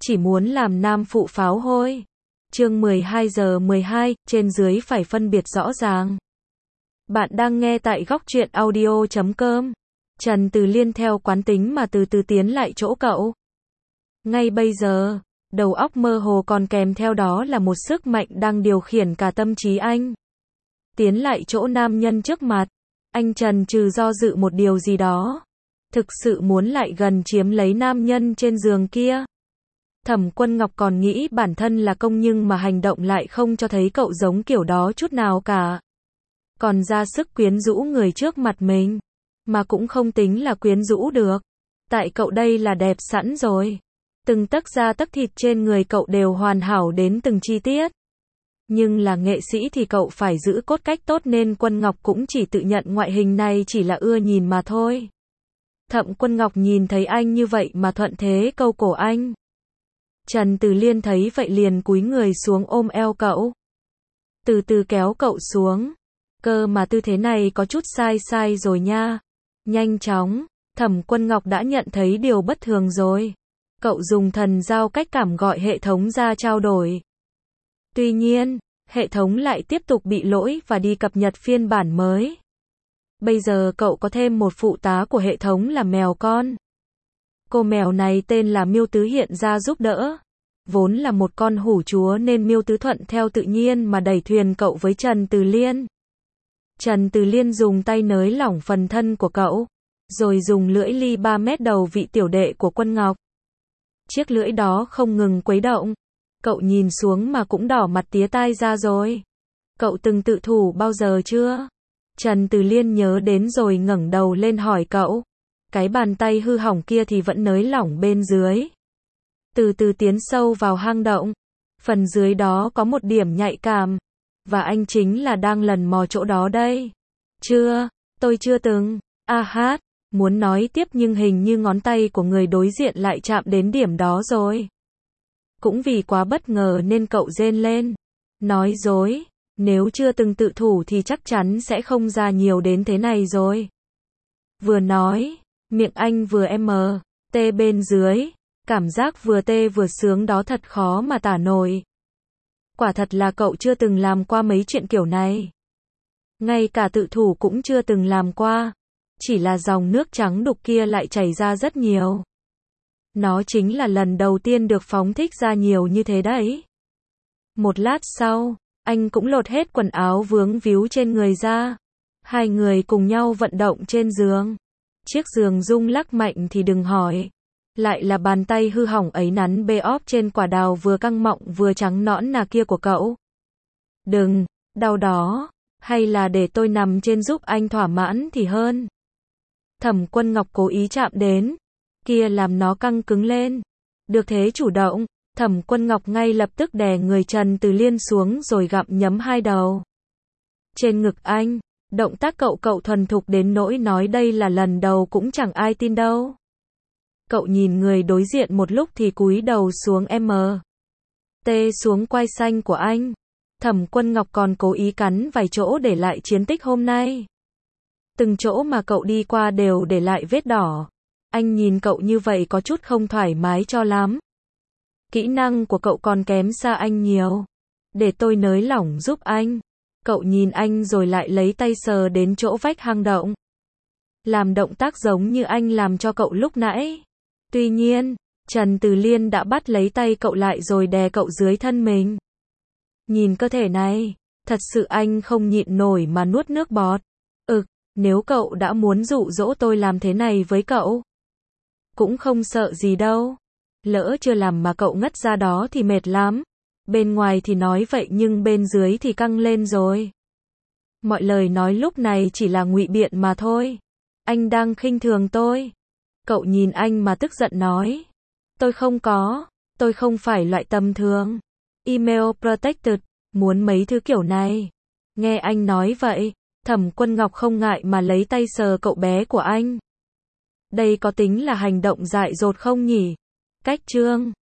chỉ muốn làm nam phụ pháo hôi. Chương 12:12, trên dưới phải phân biệt rõ ràng. Bạn đang nghe tại góc truyện audio.com. Trần Từ Liên theo quán tính mà từ từ tiến lại chỗ cậu. Ngay bây giờ, đầu óc mơ hồ còn kèm theo đó là một sức mạnh đang điều khiển cả tâm trí anh. Tiến lại chỗ nam nhân trước mặt, anh chần chừ do dự một điều gì đó. Thực sự muốn lại gần chiếm lấy nam nhân trên giường kia. Thẩm Quân Ngọc còn nghĩ bản thân là công nhưng mà hành động lại không cho thấy cậu giống kiểu đó chút nào cả. Còn ra sức quyến rũ người trước mặt mình, mà cũng không tính là quyến rũ được. Tại cậu đây là đẹp sẵn rồi. Từng tấc da tấc thịt trên người cậu đều hoàn hảo đến từng chi tiết. Nhưng là nghệ sĩ thì cậu phải giữ cốt cách tốt nên Quân Ngọc cũng chỉ tự nhận ngoại hình này chỉ là ưa nhìn mà thôi. Thẩm Quân Ngọc nhìn thấy anh như vậy mà thuận thế câu cổ anh. Trần Từ Liên thấy vậy liền cúi người xuống ôm eo cậu. Từ từ kéo cậu xuống. Cơ mà tư thế này có chút sai rồi nha. Nhanh chóng, Thẩm Quân Ngọc đã nhận thấy điều bất thường rồi. Cậu dùng thần giao cách cảm gọi hệ thống ra trao đổi. Tuy nhiên, hệ thống lại tiếp tục bị lỗi và đi cập nhật phiên bản mới. Bây giờ cậu có thêm một phụ tá của hệ thống là mèo con. Cô mèo này tên là Miêu Tứ hiện ra giúp đỡ. Vốn là một con hủ chúa nên Miêu Tứ thuận theo tự nhiên mà đẩy thuyền cậu với Trần Từ Liên. Trần Từ Liên dùng tay nới lỏng phần thân của cậu, rồi dùng lưỡi ly 3 mét đầu vị tiểu đệ của Quân Ngọc. Chiếc lưỡi đó không ngừng quấy động. Cậu nhìn xuống mà cũng đỏ mặt tía tai ra rồi. Cậu từng tự thủ bao giờ chưa? Trần Từ Liên nhớ đến rồi ngẩng đầu lên hỏi cậu. Cái bàn tay hư hỏng kia thì vẫn nới lỏng bên dưới. Từ từ tiến sâu vào hang động. Phần dưới đó có một điểm nhạy cảm. Và anh chính là đang lần mò chỗ đó đây. Chưa, tôi chưa từng. Muốn nói tiếp nhưng hình như ngón tay của người đối diện lại chạm đến điểm đó rồi. Cũng vì quá bất ngờ nên cậu rên lên. Nói dối, nếu chưa từng tự thủ thì chắc chắn sẽ không ra nhiều đến thế này rồi. Vừa nói, miệng anh vừa tê bên dưới. Cảm giác vừa tê vừa sướng đó thật khó mà tả nổi. Quả thật là cậu chưa từng làm qua mấy chuyện kiểu này. Ngay cả tự thủ cũng chưa từng làm qua. Chỉ là dòng nước trắng đục kia lại chảy ra rất nhiều. Nó chính là lần đầu tiên được phóng thích ra nhiều như thế đấy. Một lát sau, anh cũng lột hết quần áo vướng víu trên người ra. Hai người cùng nhau vận động trên giường. Chiếc giường rung lắc mạnh thì đừng hỏi. Lại là bàn tay hư hỏng ấy nắn bê óp trên quả đào vừa căng mọng vừa trắng nõn nà kia của cậu. Đừng, đau đó. Hay là để tôi nằm trên giúp anh thỏa mãn thì hơn. Thẩm Quân Ngọc cố ý chạm đến. Kia làm nó căng cứng lên. Được thế chủ động, Thẩm Quân Ngọc ngay lập tức đè người Trần Từ Liên xuống rồi gặm nhấm hai đầu. Trên ngực anh, động tác cậu thuần thục đến nỗi nói đây là lần đầu cũng chẳng ai tin đâu. Cậu nhìn người đối diện một lúc thì cúi đầu xuống tê xuống quai xanh của anh. Thẩm Quân Ngọc còn cố ý cắn vài chỗ để lại chiến tích hôm nay. Từng chỗ mà cậu đi qua đều để lại vết đỏ. Anh nhìn cậu như vậy có chút không thoải mái cho lắm. Kỹ năng của cậu còn kém xa anh nhiều. Để tôi nới lỏng giúp anh. Cậu nhìn anh rồi lại lấy tay sờ đến chỗ vách hang động. Làm động tác giống như anh làm cho cậu lúc nãy. Tuy nhiên, Trần Từ Liên đã bắt lấy tay cậu lại rồi đè cậu dưới thân mình. Nhìn cơ thể này, thật sự anh không nhịn nổi mà nuốt nước bọt. Nếu cậu đã muốn dụ dỗ tôi làm thế này với cậu, cũng không sợ gì đâu. Lỡ chưa làm mà cậu ngất ra đó thì mệt lắm. Bên ngoài thì nói vậy nhưng bên dưới thì căng lên rồi. Mọi lời nói lúc này chỉ là ngụy biện mà thôi. Anh đang khinh thường tôi. Cậu nhìn anh mà tức giận nói. Tôi không phải loại tầm thường. Email protected, muốn mấy thứ kiểu này. Nghe anh nói vậy, Thẩm Quân Ngọc không ngại mà lấy tay sờ cậu bé của anh. Đây có tính là hành động dại dột không nhỉ? Cách chương